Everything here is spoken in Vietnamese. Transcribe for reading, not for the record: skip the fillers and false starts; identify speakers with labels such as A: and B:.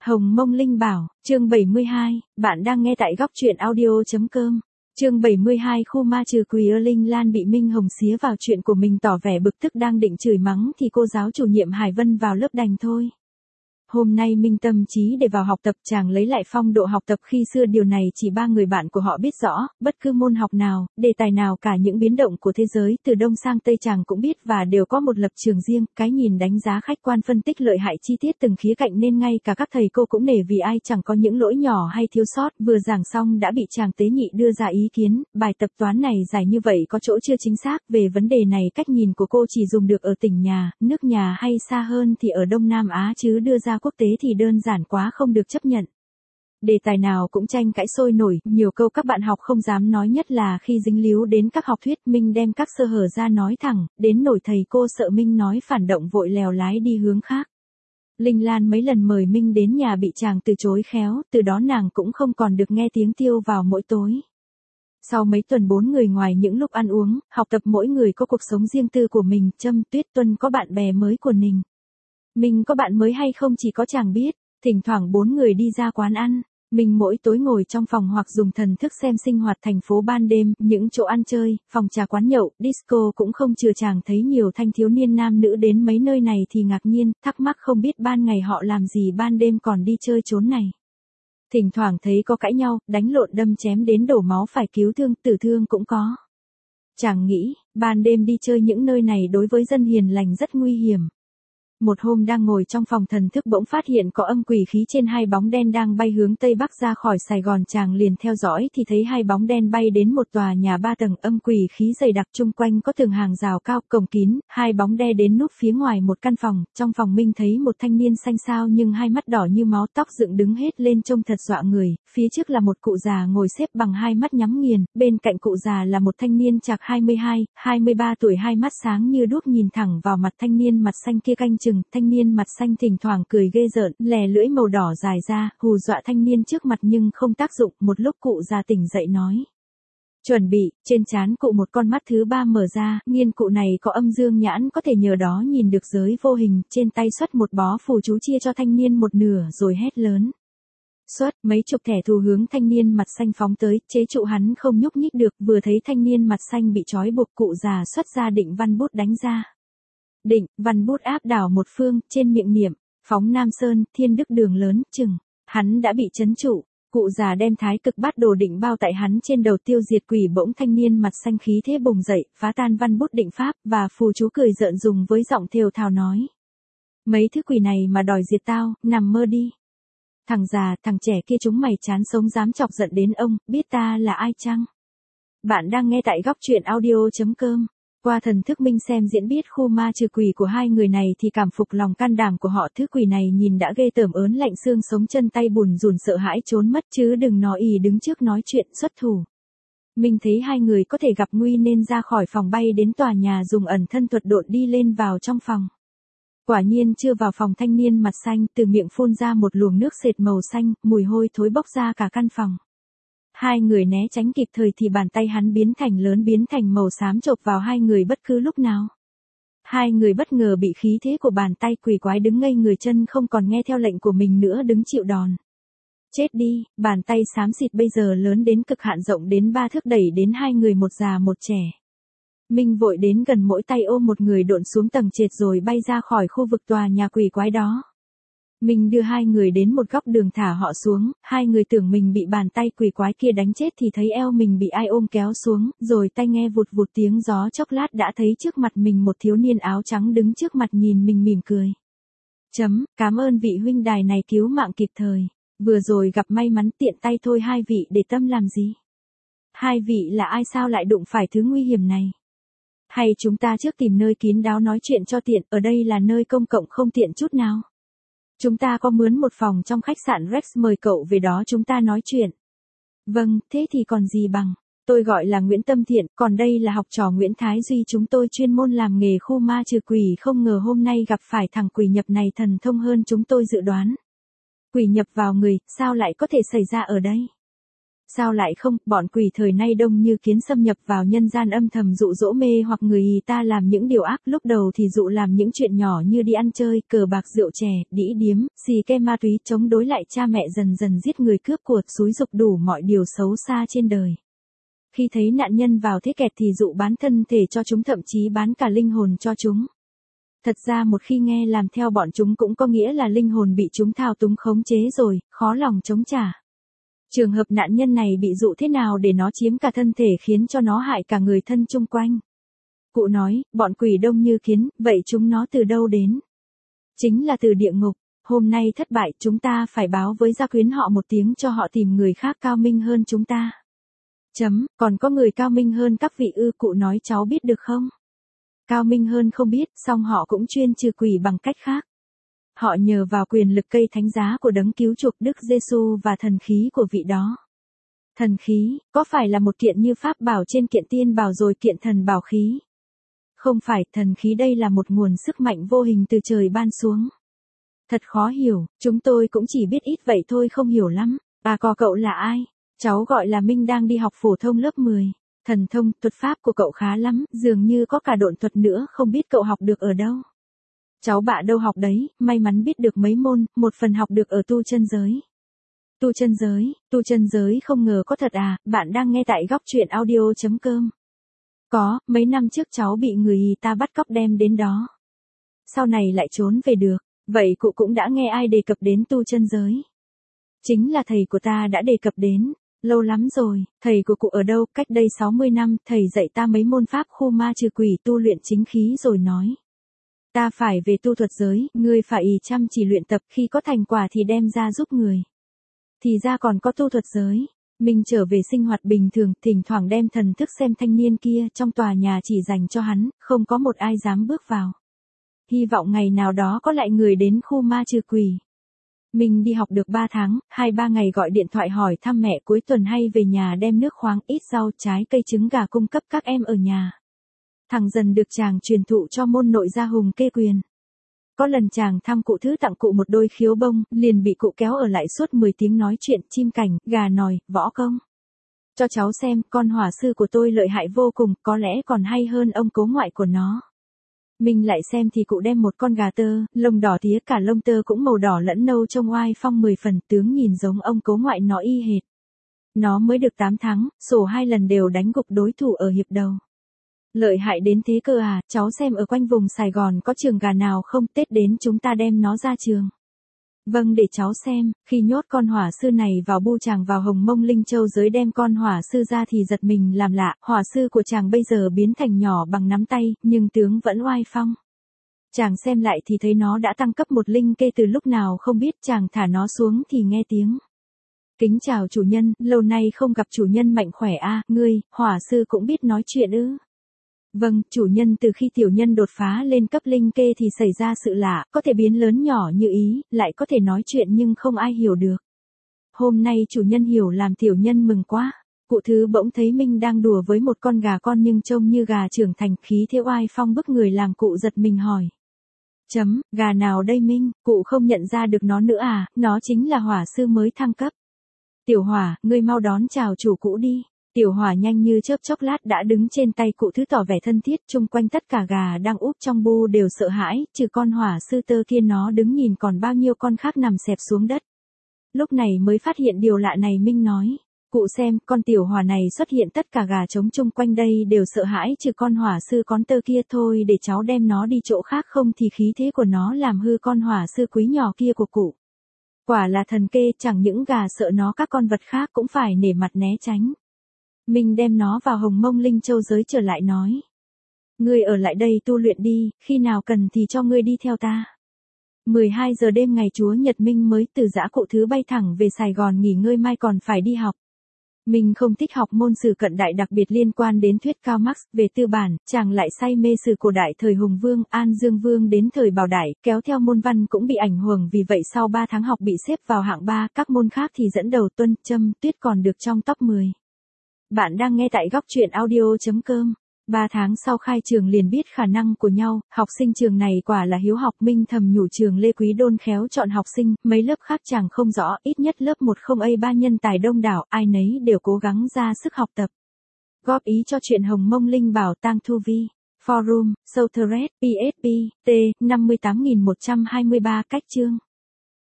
A: Hồng Mông Linh Bảo, chương 72, bạn đang nghe tại góc truyện audio.com. Chương 72 khu ma trừ quỷ Linh Lan bị Minh Hồng xía vào chuyện của mình tỏ vẻ bực tức đang định chửi mắng thì cô giáo chủ nhiệm Hải Vân vào lớp đành thôi. Hôm nay Minh tâm trí để vào học tập, chàng lấy lại phong độ học tập khi xưa, điều này chỉ ba người bạn của họ biết rõ, bất cứ môn học nào, đề tài nào, cả những biến động của thế giới từ đông sang tây chàng cũng biết và đều có một lập trường riêng, cái nhìn đánh giá khách quan, phân tích lợi hại chi tiết từng khía cạnh nên ngay cả các thầy cô cũng nể vì ai chẳng có những lỗi nhỏ hay thiếu sót. Vừa giảng xong đã bị chàng tế nhị đưa ra ý kiến, bài tập toán này giải như vậy có chỗ chưa chính xác, về vấn đề này cách nhìn của cô chỉ dùng được ở tỉnh nhà, nước nhà hay xa hơn thì ở Đông Nam Á, chứ đưa ra quốc tế thì đơn giản quá không được chấp nhận. Đề tài nào cũng tranh cãi sôi nổi, nhiều câu các bạn học không dám nói, nhất là khi dính líu đến các học thuyết. Minh đem các sơ hở ra nói thẳng, đến nỗi thầy cô sợ Minh nói phản động vội lèo lái đi hướng khác. Linh Lan mấy lần mời Minh đến nhà bị chàng từ chối khéo, từ đó nàng cũng không còn được nghe tiếng Tiêu vào mỗi tối. Sau mấy tuần bốn người ngoài những lúc ăn uống, học tập, mỗi người có cuộc sống riêng tư của mình. Trâm, Tuyết, Tuân có bạn bè mới của Ninh. Mình có bạn mới hay không chỉ có chàng biết. Thỉnh thoảng bốn người đi ra quán ăn, mình mỗi tối ngồi trong phòng hoặc dùng thần thức xem sinh hoạt thành phố ban đêm, những chỗ ăn chơi, phòng trà, quán nhậu, disco cũng không chừa. Chàng thấy nhiều thanh thiếu niên nam nữ đến mấy nơi này thì ngạc nhiên, thắc mắc không biết ban ngày họ làm gì, ban đêm còn đi chơi chốn này. Thỉnh thoảng thấy có cãi nhau, đánh lộn, đâm chém đến đổ máu phải cứu thương, tử thương cũng có. Chàng nghĩ, ban đêm đi chơi những nơi này đối với dân hiền lành rất nguy hiểm. Một hôm đang ngồi trong phòng thần thức bỗng phát hiện có âm quỷ khí trên hai bóng đen đang bay hướng Tây Bắc ra khỏi Sài Gòn. Chàng liền theo dõi thì thấy hai bóng đen bay đến một tòa nhà 3 tầng, âm quỷ khí dày đặc, chung quanh có tường hàng rào cao, cổng kín. Hai bóng đe đến núp phía ngoài một căn phòng, trong phòng Minh thấy một thanh niên xanh xao nhưng hai mắt đỏ như máu, tóc dựng đứng hết lên trông thật dọa người. Phía trước là một cụ già ngồi xếp bằng hai mắt nhắm nghiền, bên cạnh cụ già là một thanh niên chạc 22, 23 tuổi, hai mắt sáng như đuốc nhìn thẳng vào mặt thanh niên mặt xanh kia canh chừng. Thanh niên mặt xanh thỉnh thoảng cười ghê rợn, lè lưỡi màu đỏ dài ra, hù dọa thanh niên trước mặt nhưng không tác dụng. Một lúc cụ già tỉnh dậy nói: "Chuẩn bị." Trên trán cụ một con mắt thứ ba mở ra, nghiên cụ này có âm dương nhãn, có thể nhờ đó nhìn được giới vô hình. Trên tay xuất một bó phù chú chia cho thanh niên một nửa rồi hét lớn: "Xuất!" Mấy chục thẻ thù hướng thanh niên mặt xanh phóng tới, chế trụ hắn không nhúc nhích được. Vừa thấy thanh niên mặt xanh bị trói buộc, cụ già xuất ra định văn bút đánh ra. Định văn bút áp đảo một phương, trên miệng niệm: "Phóng Nam Sơn, thiên đức đường lớn." Chừng hắn đã bị trấn trụ, cụ già đem thái cực bát đồ định bao tại hắn trên đầu tiêu diệt quỷ. Bỗng thanh niên mặt xanh khí thế bùng dậy, phá tan văn bút định pháp và phù chú, cười rợn dùng với giọng thều thào nói: "Mấy thứ quỷ này mà đòi diệt tao, nằm mơ đi. Thằng già, thằng trẻ kia chúng mày chán sống dám chọc giận đến ông, biết ta là ai chăng?" Bạn đang nghe tại góc truyện audio.com. Qua thần thức Minh xem diễn biết khu ma trừ quỷ của hai người này thì cảm phục lòng can đảm của họ. Thứ quỷ này nhìn đã ghê tởm, ớn lạnh xương sống, chân tay bùn rùn, sợ hãi trốn mất, chứ đừng nói ý đứng trước nói chuyện xuất thủ. Minh thấy hai người có thể gặp nguy nên ra khỏi phòng bay đến tòa nhà, dùng ẩn thân thuật độn đi lên vào trong phòng. Quả nhiên chưa vào phòng, thanh niên mặt xanh từ miệng phun ra một luồng nước sệt màu xanh, mùi hôi thối bốc ra cả căn phòng. Hai người né tránh kịp thời thì bàn tay hắn biến thành lớn, biến thành màu xám, chộp vào hai người bất cứ lúc nào. Hai người bất ngờ bị khí thế của bàn tay quỷ quái đứng ngây người chân, không còn nghe theo lệnh của mình nữa, đứng chịu đòn. Chết đi. Bàn tay xám xịt bây giờ lớn đến cực hạn, rộng đến 3 thước, đẩy đến hai người, một già một trẻ. Minh vội đến gần, mỗi tay ôm một người độn xuống tầng trệt rồi bay ra khỏi khu vực tòa nhà quỷ quái đó. Mình đưa hai người đến một góc đường thả họ xuống, hai người tưởng mình bị bàn tay quỷ quái kia đánh chết thì thấy eo mình bị ai ôm kéo xuống, rồi tai nghe vụt vụt tiếng gió, chốc lát đã thấy trước mặt mình một thiếu niên áo trắng đứng trước mặt nhìn mình mỉm cười. Cảm ơn vị huynh đài này cứu mạng kịp thời. Vừa rồi gặp may mắn, tiện tay thôi. Hai vị để tâm làm gì? Hai vị là ai, sao lại đụng phải thứ nguy hiểm này? Hay chúng ta trước tìm nơi kín đáo nói chuyện cho tiện, ở đây là nơi công cộng không tiện chút nào. Chúng ta có mướn một phòng trong khách sạn Rex, mời cậu về đó chúng ta nói chuyện. Vâng, thế thì còn gì bằng. Tôi gọi là Nguyễn Tâm Thiện, còn đây là học trò Nguyễn Thái Duy, chúng tôi chuyên môn làm nghề khu ma trừ quỷ. Không ngờ hôm nay gặp phải thằng quỷ nhập này thần thông hơn chúng tôi dự đoán. Quỷ nhập vào người, sao lại có thể xảy ra ở đây? Sao lại không, bọn quỷ thời nay đông như kiến xâm nhập vào nhân gian âm thầm dụ dỗ mê hoặc người ta làm những điều ác, lúc đầu thì dụ làm những chuyện nhỏ như đi ăn chơi, cờ bạc rượu chè, đĩ điếm, xì ke ma túy, chống đối lại cha mẹ, dần dần giết người cướp của, xúi dục đủ mọi điều xấu xa trên đời. Khi thấy nạn nhân vào thế kẹt thì dụ bán thân thể cho chúng, thậm chí bán cả linh hồn cho chúng. Thật ra một khi nghe làm theo bọn chúng cũng có nghĩa là linh hồn bị chúng thao túng khống chế rồi, khó lòng chống trả. Trường hợp nạn nhân này bị dụ thế nào để nó chiếm cả thân thể khiến cho nó hại cả người thân chung quanh? Cụ nói, bọn quỷ đông như kiến, vậy chúng nó từ đâu đến? Chính là từ địa ngục. Hôm nay thất bại, chúng ta phải báo với gia quyến họ một tiếng cho họ tìm người khác cao minh hơn chúng ta. Còn có người cao minh hơn các vị ư? Cụ nói cháu biết được không? Cao minh hơn không biết, song họ cũng chuyên trừ quỷ bằng cách khác. Họ nhờ vào quyền lực cây thánh giá của đấng cứu chuộc Đức Giêsu và thần khí của vị đó. Thần khí, có phải là một kiện như pháp bảo trên kiện tiên bảo rồi kiện thần bảo khí? Không phải, thần khí đây là một nguồn sức mạnh vô hình từ trời ban xuống. Thật khó hiểu, chúng tôi cũng chỉ biết ít vậy thôi, không hiểu lắm. Có cậu là ai? Cháu gọi là Minh, đang đi học phổ thông lớp 10. Thần thông, thuật pháp của cậu khá lắm, dường như có cả độn thuật nữa, không biết cậu học được ở đâu. Cháu bạ đâu học đấy, may mắn biết được mấy môn, một phần học được ở tu chân giới. Tu chân giới không ngờ có thật à? Bạn đang nghe tại góc truyện audio.com. Có, mấy năm trước cháu bị người ta bắt cóc đem đến đó. Sau này lại trốn về được, vậy cụ cũng đã nghe ai đề cập đến tu chân giới? Chính là thầy của ta đã đề cập đến. Lâu lắm rồi, thầy của cụ ở đâu? Cách đây 60 năm, thầy dạy ta mấy môn pháp khu ma trừ quỷ, tu luyện chính khí rồi nói. Ta phải về tu thuật giới, ngươi phải chăm chỉ luyện tập, khi có thành quả thì đem ra giúp người. Thì ra còn có tu thuật giới. Mình trở về sinh hoạt bình thường, thỉnh thoảng đem thần thức xem thanh niên kia, trong tòa nhà chỉ dành cho hắn, không có một ai dám bước vào. Hy vọng ngày nào đó có lại người đến khu ma trừ quỷ. Mình đi học được 3 tháng, 2-3 ngày gọi điện thoại hỏi thăm mẹ, cuối tuần hay về nhà đem nước khoáng, ít rau, trái cây, trứng gà cung cấp các em ở nhà. Thằng dần được chàng truyền thụ cho môn nội gia hùng kê quyền. Có lần chàng thăm cụ thứ tặng cụ một đôi khiếu bông, liền bị cụ kéo ở lại suốt 10 tiếng nói chuyện chim cảnh, gà nòi, võ công. Cho cháu xem, con hỏa sư của tôi lợi hại vô cùng, có lẽ còn hay hơn ông cố ngoại của nó. Mình lại xem thì cụ đem một con gà tơ, lông đỏ tía, cả lông tơ cũng màu đỏ lẫn nâu, trông oai phong 10 phần, tướng nhìn giống ông cố ngoại nó y hệt. Nó mới được 8 tháng, sổ 2 lần đều đánh gục đối thủ ở hiệp đầu. Lợi hại đến thế cơ à? Cháu xem ở quanh vùng Sài Gòn có trường gà nào không, Tết đến chúng ta đem nó ra trường. Vâng, để cháu xem. Khi nhốt con hỏa sư này vào bu, chàng vào Hồng Mông Linh Châu giới đem con hỏa sư ra thì giật mình làm lạ, hỏa sư của chàng bây giờ biến thành nhỏ bằng nắm tay, nhưng tướng vẫn oai phong. Chàng xem lại thì thấy nó đã tăng cấp một linh kê từ lúc nào không biết, chàng thả nó xuống thì nghe tiếng. Kính chào chủ nhân, lâu nay không gặp chủ nhân, mạnh khỏe a, ngươi, hỏa sư cũng biết nói chuyện ư? Vâng, chủ nhân, từ khi tiểu nhân đột phá lên cấp linh kê thì xảy ra sự lạ, có thể biến lớn nhỏ như ý, lại có thể nói chuyện nhưng không ai hiểu được. Hôm nay chủ nhân hiểu làm tiểu nhân mừng quá. Cụ thứ bỗng thấy Minh đang đùa với một con gà con nhưng trông như gà trưởng thành, khí thế oai phong bức người, làm cụ giật mình hỏi. Gà nào đây Minh? Cụ không nhận ra được nó nữa à? Nó chính là hỏa sư mới thăng cấp. Tiểu Hỏa, ngươi mau đón chào chủ cũ đi. Tiểu Hỏa nhanh như chớp chốc lát đã đứng trên tay cụ thứ, tỏ vẻ thân thiết, chung quanh tất cả gà đang úp trong bu đều sợ hãi, trừ con hỏa sư tơ kia, nó đứng nhìn còn bao nhiêu con khác nằm xẹp xuống đất. Lúc này mới phát hiện điều lạ này, Minh nói. Cụ xem, con tiểu hỏa này xuất hiện, tất cả gà trống chung quanh đây đều sợ hãi, trừ con hỏa sư con tơ kia thôi, để cháu đem nó đi chỗ khác, không thì khí thế của nó làm hư con hỏa sư quý nhỏ kia của cụ. Quả là thần kê, chẳng những gà sợ nó, các con vật khác cũng phải nể mặt né tránh. Mình đem nó vào Hồng Mông Linh Châu giới trở lại nói. Ngươi ở lại đây tu luyện đi, khi nào cần thì cho ngươi đi theo ta. 12 giờ đêm ngày Chúa Nhật, Minh mới từ giã cụ thứ bay thẳng về Sài Gòn nghỉ ngơi, mai còn phải đi học. Mình không thích học môn sử cận đại, đặc biệt liên quan đến thuyết Cao Marx. Về tư bản, chàng lại say mê sử cổ đại thời Hùng Vương, An Dương Vương đến thời Bảo Đại, kéo theo môn văn cũng bị ảnh hưởng, vì vậy sau 3 tháng học bị xếp vào hạng 3, các môn khác thì dẫn đầu Tuân, Trâm, Tuyết còn được trong top 10. Bạn đang nghe tại góc truyện audio.com. 3 tháng sau khai trường liền biết khả năng của nhau, học sinh trường này quả là hiếu học. Minh thầm nhủ trường Lê Quý Đôn khéo chọn học sinh, mấy lớp khác chàng không rõ, ít nhất lớp 10 A3 nhân tài đông đảo, ai nấy đều cố gắng ra sức học tập. Góp ý cho chuyện Hồng Mông Linh Bảo Tang Thu Vi. Forum, Southred, PSP, T, 58123 cách chương.